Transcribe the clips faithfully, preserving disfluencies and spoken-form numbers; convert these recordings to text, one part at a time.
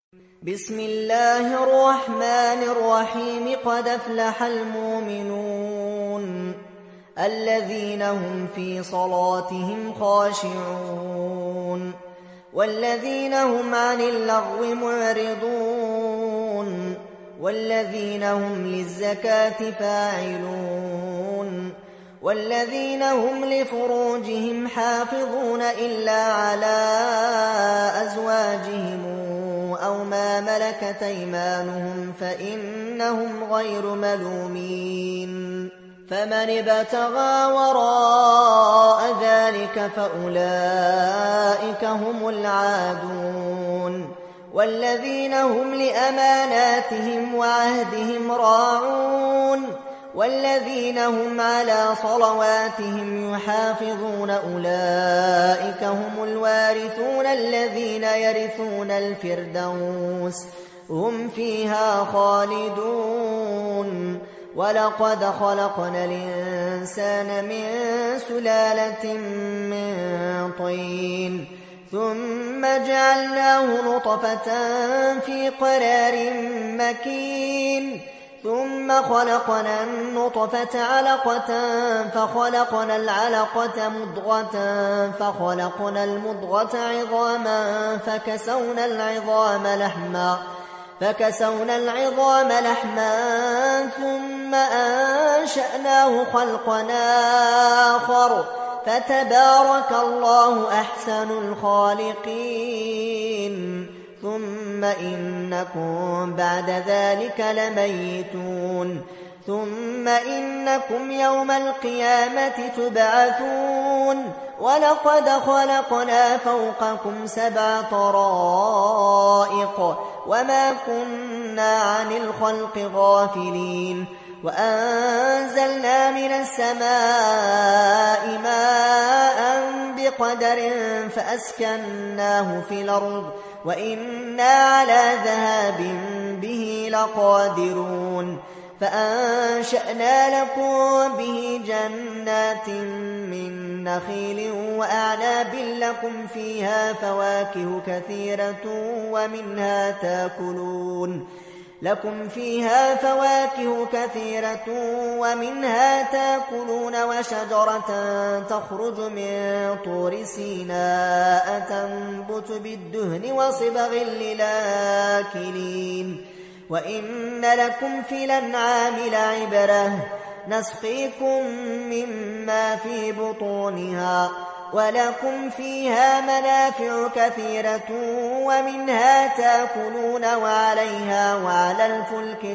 بسم الله الرحمن الرحيم. قد أفلح المؤمنون الذين هم في صلاتهم خاشعون والذين هم عن اللغو معرضون والذين هم للزكاة فاعلون والذين هم لفروجهم حافظون إلا على أزواجهم أو ما ملكت أيمانهم فإنهم غير ملومين. فمن ابتغى وراء ذلك فأولئك هم العادون والذين هم لأماناتهم وعهدهم راعون والذين هم على صلواتهم يحافظون أولئك هم الوارثون الذين يرثون الفردوس هم فيها خالدون. ولقد خلقنا الإنسان من سلالة من طين ثم جعلناه نطفة في قرار مكين ثم خلقنا النطفة علقة فخلقنا العلقة مضغة فخلقنا المضغة عظاما فكسونا العظام لحما فكسونا العظام لحما ثم أنشأناه خلقنا آخر فتبارك الله أحسن الخالقين. ثم إنكم بعد ذلك لميتون ثم إنكم يوم القيامة تبعثون. ولقد خلقنا فوقكم سبع طرائق وما كنا عن الخلق غافلين وأنزلنا من السماء ماء بقدر فأسكناه في الأرض وإنا على ذهاب به لقادرون. فأنشأنا لكم به جنات من نخيل وأعناب لكم فيها فواكه كثيرة ومنها تأكلون لكم فيها فواكه كثيرة ومنها تأكلون وشجرة تخرج من طور سيناء تنبت بالدهن وصبغ للآكلين. وإن لكم في الأنعام لعبرة نسقيكم مما في بطونها ولكم فيها منافع كثيرة ومنها تأكلون وعليها وعلى الفلك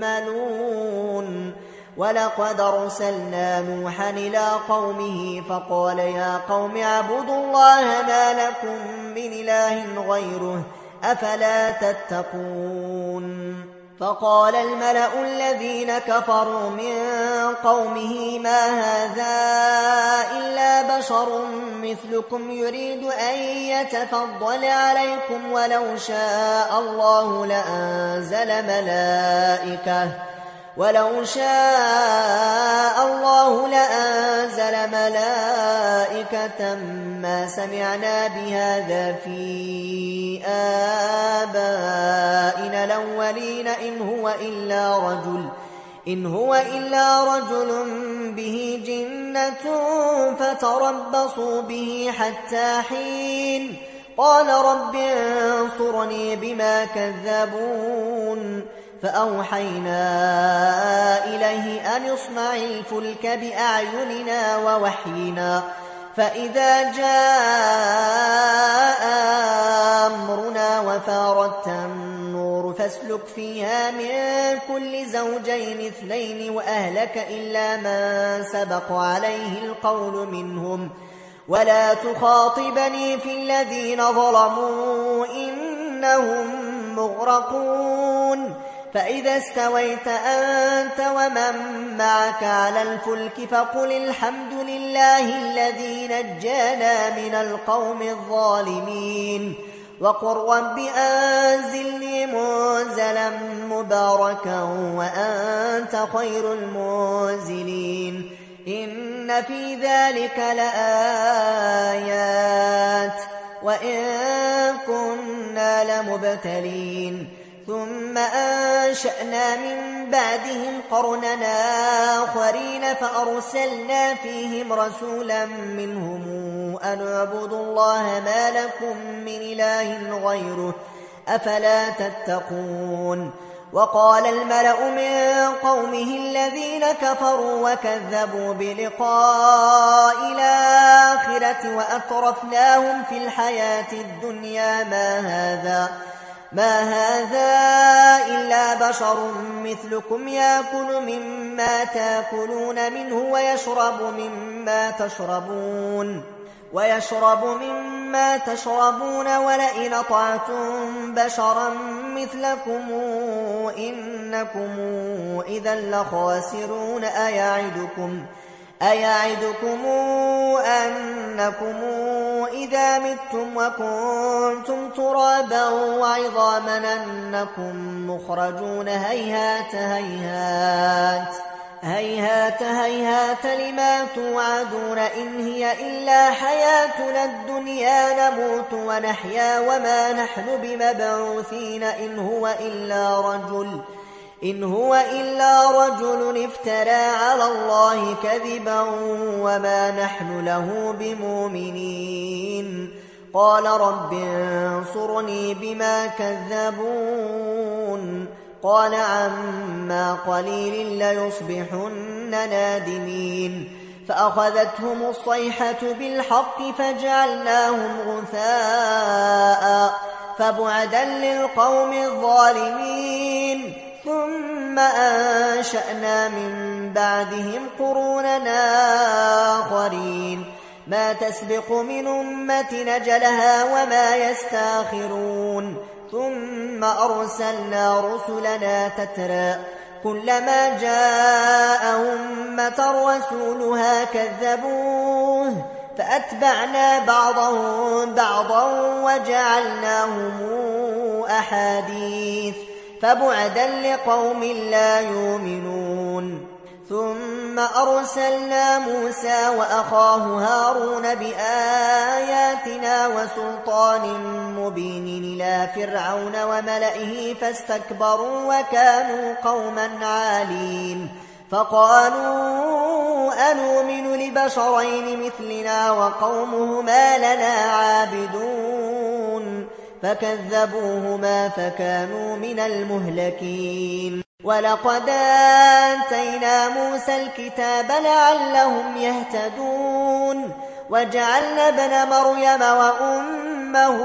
تحملون. ولقد أرسلنا نوحا إلى قومه فقال يا قوم اعبدوا الله ما لكم من إله غيره أفلا تتقون. فقال الملأ الذين كفروا من قومه ما هذا إلا بشر مثلكم يريد أن يتفضل عليكم ولو شاء الله لأنزل ملائكة ولو شاء الله لأنزل ملائكة ما سمعنا بهذا في آبائنا الأولين إن هو إلا رجل إن هو إلا رجل به جنة فتربصوا به حتى حين. قال رب انصرني بما كذبون. فأوحينا إليه أن اصنع الفلك بأعيننا ووحينا فإذا جاء أمرنا وفارت النور فاسلك فيها من كل زوجين اثنين وأهلك إلا من سبق عليه القول منهم ولا تخاطبني في الذين ظلموا إنهم مغرقون. فإذا استويت أنت ومن معك على الفلك فقل الحمد لله الذي نجانا من القوم الظالمين وقل رب أنزلني منزلا مباركا وأنت خير المنزلين. إن في ذلك لآيات وإن كنا لمبتلين ثم أنشأنا من بعدهم قرننا آخرين فأرسلنا فيهم رسولا منهم أن اعبدوا الله ما لكم من إله غيره أفلا تتقون وقال الملأ من قومه الذين كفروا وكذبوا بلقاء الآخرة وأترفناهم في الحياة الدنيا ما هذا ما هذا إلا بشر مثلكم يأكل مما تأكلون منه ويشرب مما تشربون ويشرب مما تشربون ولئن أطعتم بشرا مثلكم إنكم إذا لخاسرون أيعدكم أيعدكم أنكم إذا متم وكنتم ترابا وعظاما أنكم مخرجون هيهات هيهات هيهات هيهات لما توعدون إن هي إلا حياتنا الدنيا نموت ونحيا وما نحن بمبعوثين إن هو إلا رجل إن هو إلا رجل افترى على الله كذبا وما نحن له بمؤمنين قال رب انصرني بما كذبون قال عما قليل ليصبحن نادمين فأخذتهم الصيحة بالحق فجعلناهم غثاء فبعدا للقوم الظالمين ثم أنشأنا من بعدهم قروننا آخرين ما تسبق من أمة نجلها وما يستاخرون ثم أرسلنا رسلنا تترى كلما جاء أمة رسولها كذبوه فأتبعنا بعضهم بعضا وجعلناهم أحاديث فبعدا لقوم لا يؤمنون ثم أرسلنا موسى وأخاه هارون بآياتنا وسلطان مبين إلى فرعون وملئه فاستكبروا وكانوا قوما عالين فقالوا أنؤمن لبشرين مثلنا وقومهما لنا عابدون فكذبوهما فكانوا من المهلكين ولقد آتينا موسى الكتاب لعلهم يهتدون وجعلنا ابن مريم وأمه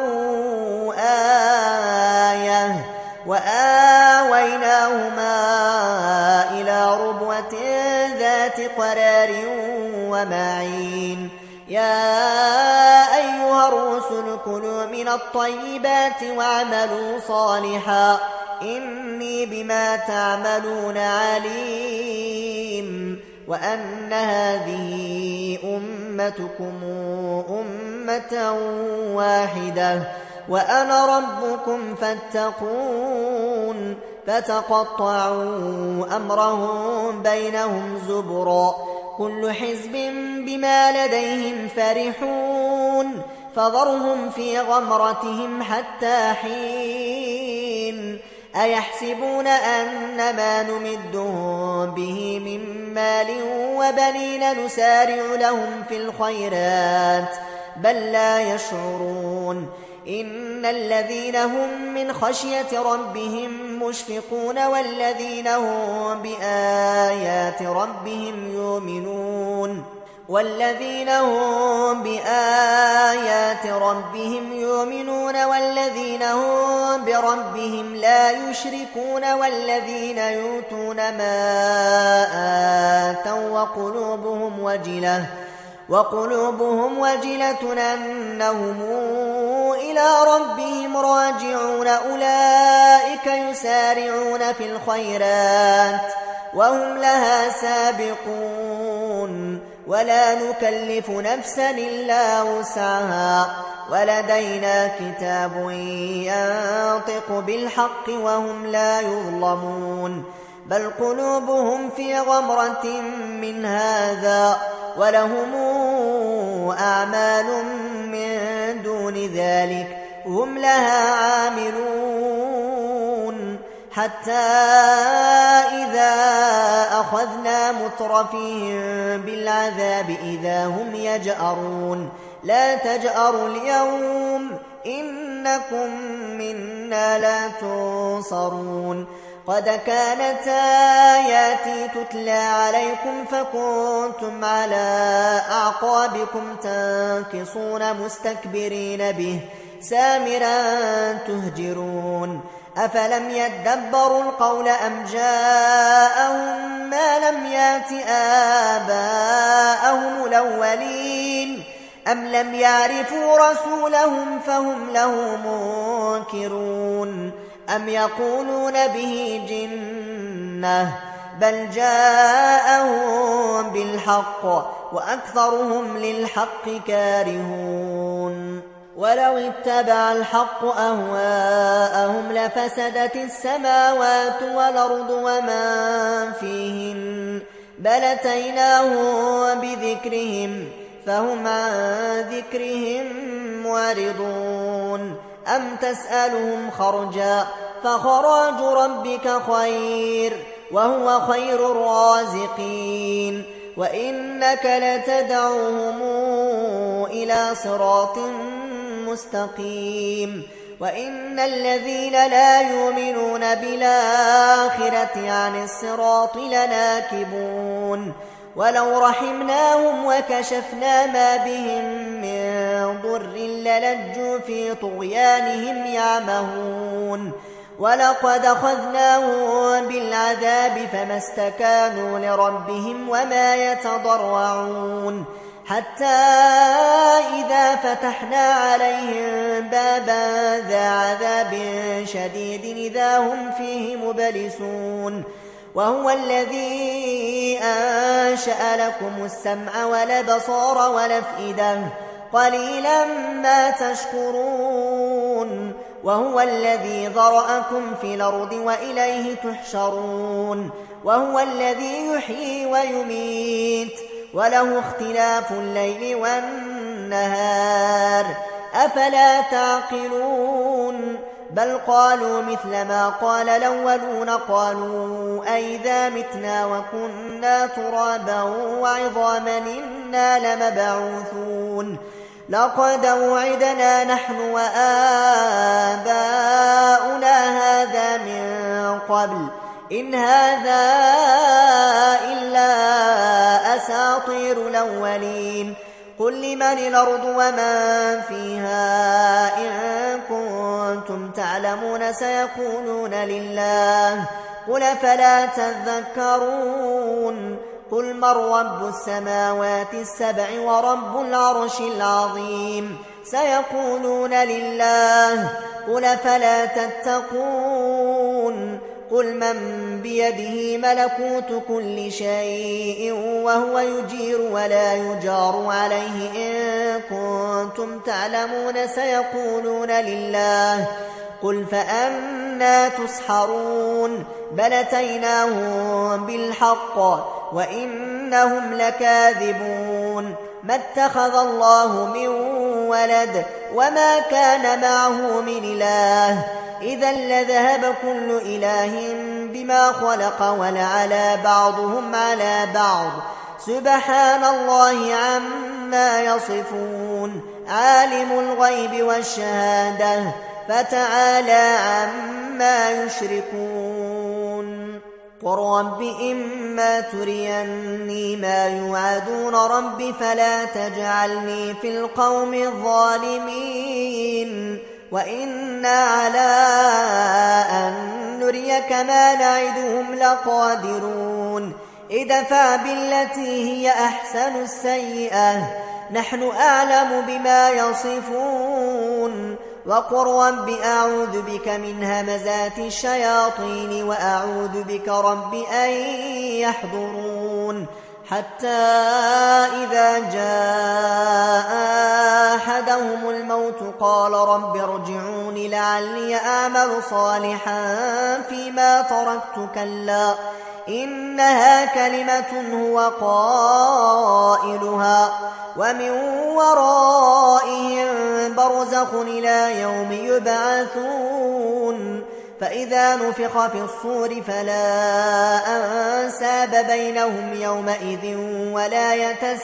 آية وآويناهما إلى ربوة ذات قرار ومعين يا أيها الرسل كلوا من الطيبات واعملوا صالحا إني بما تعملون عليم وأن هذه أمتكم أمة واحدة وأنا ربكم فاتقون فتقطعوا أمرهم بينهم زبرا كل حزب بما لديهم فرحون فذرهم في غمرتهم حتى حين أيحسبون أن ما نمدهم به من مال وبنين نسارع لهم في الخيرات بل لا يشعرون إن الذين هم من خشية ربهم مشفقون والذين هم بآيات ربهم يؤمنون والذين هم بآيات ربهم يؤمنون والذين هم بربهم لا يشركون والذين يؤتون ما آتوا وقلوبهم وجلة وقلوبهم وجلة أنهم إلى ربهم راجعون أولئك يسارعون في الخيرات وهم لها سابقون ولا نكلف نفسا إلا وسعها ولدينا كتاب ينطق بالحق وهم لا يظلمون بل قلوبهم في غمرة من هذا ولهم أعمال من دون ذلك هم لها عاملون حتى إذا أخذنا مترفيهم بالعذاب إذا هم يجأرون لا تجأروا اليوم إنكم منا لا تنصرون قد كانت آياتي تتلى عليكم فكنتم على أعقابكم تنكصون مستكبرين به سامرا تهجرون أفلم يدبروا القول أم جاءهم ما لم يات آباءهم الأولين أم لم يعرفوا رسولهم فهم له منكرون أم يقولون به جنة بل جاءهم بالحق وأكثرهم للحق كارهون ولو اتبع الحق أهواءهم لفسدت السماوات والأرض ومن فيهن بل أتيناهم بذكرهم فهم عن ذكرهم معرضون أم تسألهم خرجا فخراج ربك خير وهو خير الرازقين وإنك لتدعوهم إلى صراط مستقيم وإن الذين لا يؤمنون بالآخرة عن الصراط لناكبون ولو رحمناهم وكشفنا ما بهم من ضر للجوا في طغيانهم يعمهون ولقد أخذناهم بالعذاب فما استكانوا لربهم وما يتضرعون حتى إذا فتحنا عليهم بابا ذا عذاب شديد إذا هم فيه مبلسون وهو الذي أنشأ لكم السمع والأبصار والأفئدة قليلا ما تشكرون وهو الذي ذرأكم في الأرض وإليه تحشرون وهو الذي يحيي ويميت وله اختلاف الليل والنهار أفلا تعقلون بل قالوا مثل ما قال الأولون قالوا أئذا متنا وكنا ترابا وعظاما إنا لمبعوثون لقد وعدنا نحن وآباؤنا هذا من قبل إن هذا إلا أساطير الأولين قل لمن الأرض ومن فيها إن كنتم تعلمون سيقولون لله قل فلا تذكرون قل من رب السماوات السبع ورب العرش العظيم سيقولون لله قل فلا تتقون قل من بيده ملكوت كل شيء وهو يجير ولا يجار عليه إن كنتم تعلمون سيقولون لله قل فأنا تسحرون بل أتيناهم بالحق وإنهم لكاذبون ما اتخذ الله من ولد وما كان معه من إله إذا لذهب كل إله بما خلق ولعلى بعضهم على بعض سبحان الله عما يصفون عالم الغيب والشهادة فتعالى عما يشركون قل رب إما تريني ما يوعدون رب فلا تجعلني في القوم الظالمين وإنا على أن نريك ما نعدهم لقادرون ادفع بالتي هي أحسن السيئة نحن أعلم بما يصفون وقل رب أعوذ بك من همزات الشياطين وأعوذ بك رب أن يحضرون حتى إذا جاء أحدهم الموت قال رب ارجعون لعلي أعمل صالحا فيما تركت كلا إنها كلمة هو قائلها ومن ورائهم برزخ إلى يوم يبعثون فإذا نفخ في الصور فلا أنساب بينهم يومئذ ولا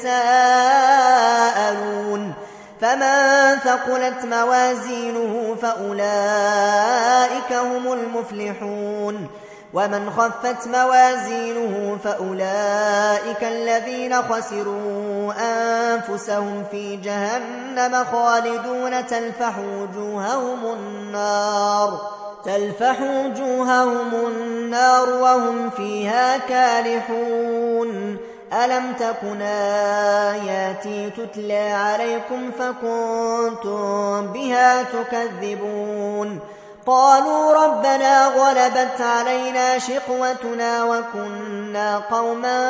يتساءلون فمن ثقلت موازينه فأولئك هم المفلحون ومن خفت موازينه فأولئك الذين خسروا أنفسهم في جهنم خالدون تلفح وجوههم النار تلفح وجوههم النار وهم فيها كالحون ألم تكن آياتي تتلى عليكم فكنتم بها تكذبون قالوا ربنا غلبت علينا شقوتنا وكنا قوما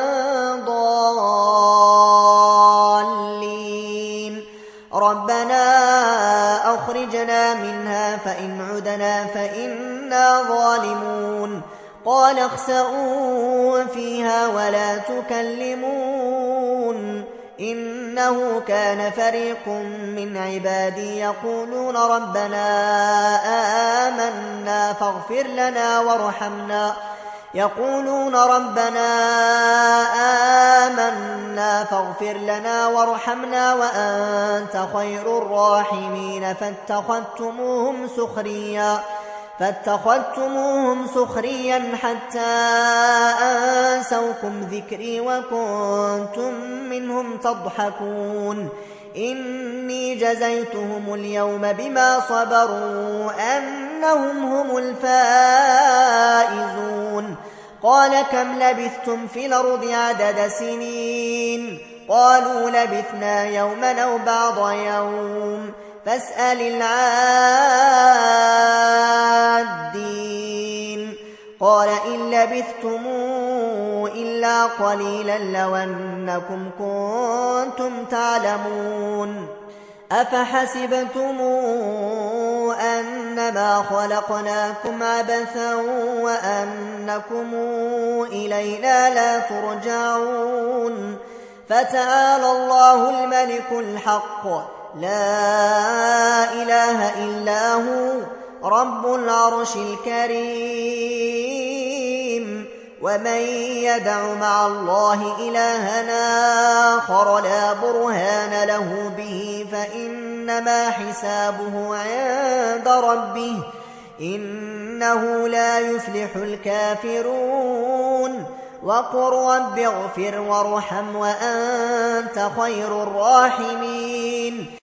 ضالين ربنا أخرجنا منها فإن عدنا فإنا ظالمون قال اخسئوا فيها ولا تكلمون إنه كان فريق من عبادي يقولون ربنا آمنا فاغفر لنا وارحمنا يقولون ربنا آمنا فاغفر لنا وارحمنا وأنت خير الراحمين فاتخذتموهم سخريا فاتخذتموهم سخريا حتى أنسوكم ذكري وكنتم منهم تضحكون إني جزيتهم اليوم بما صبروا أنهم هم الفائزون قال كم لبثتم في الأرض عدد سنين قالوا لبثنا يوما أو بعض يوم فاسأل العادين قال إن لبثتم إلا قليلا لو أنكم كنتم تعلمون أفحسبتم أنما خلقناكم عبثا وأنكم إلينا لا ترجعون فتعالى الله الملك الحق لا إله إلا هو رب العرش الكريم ومن يدع مع الله إلهنا آخر لا برهان له به فإنما حسابه عند ربه إنه لا يفلح الكافرون وقل رب اغفر وارحم وأنت خير الراحمين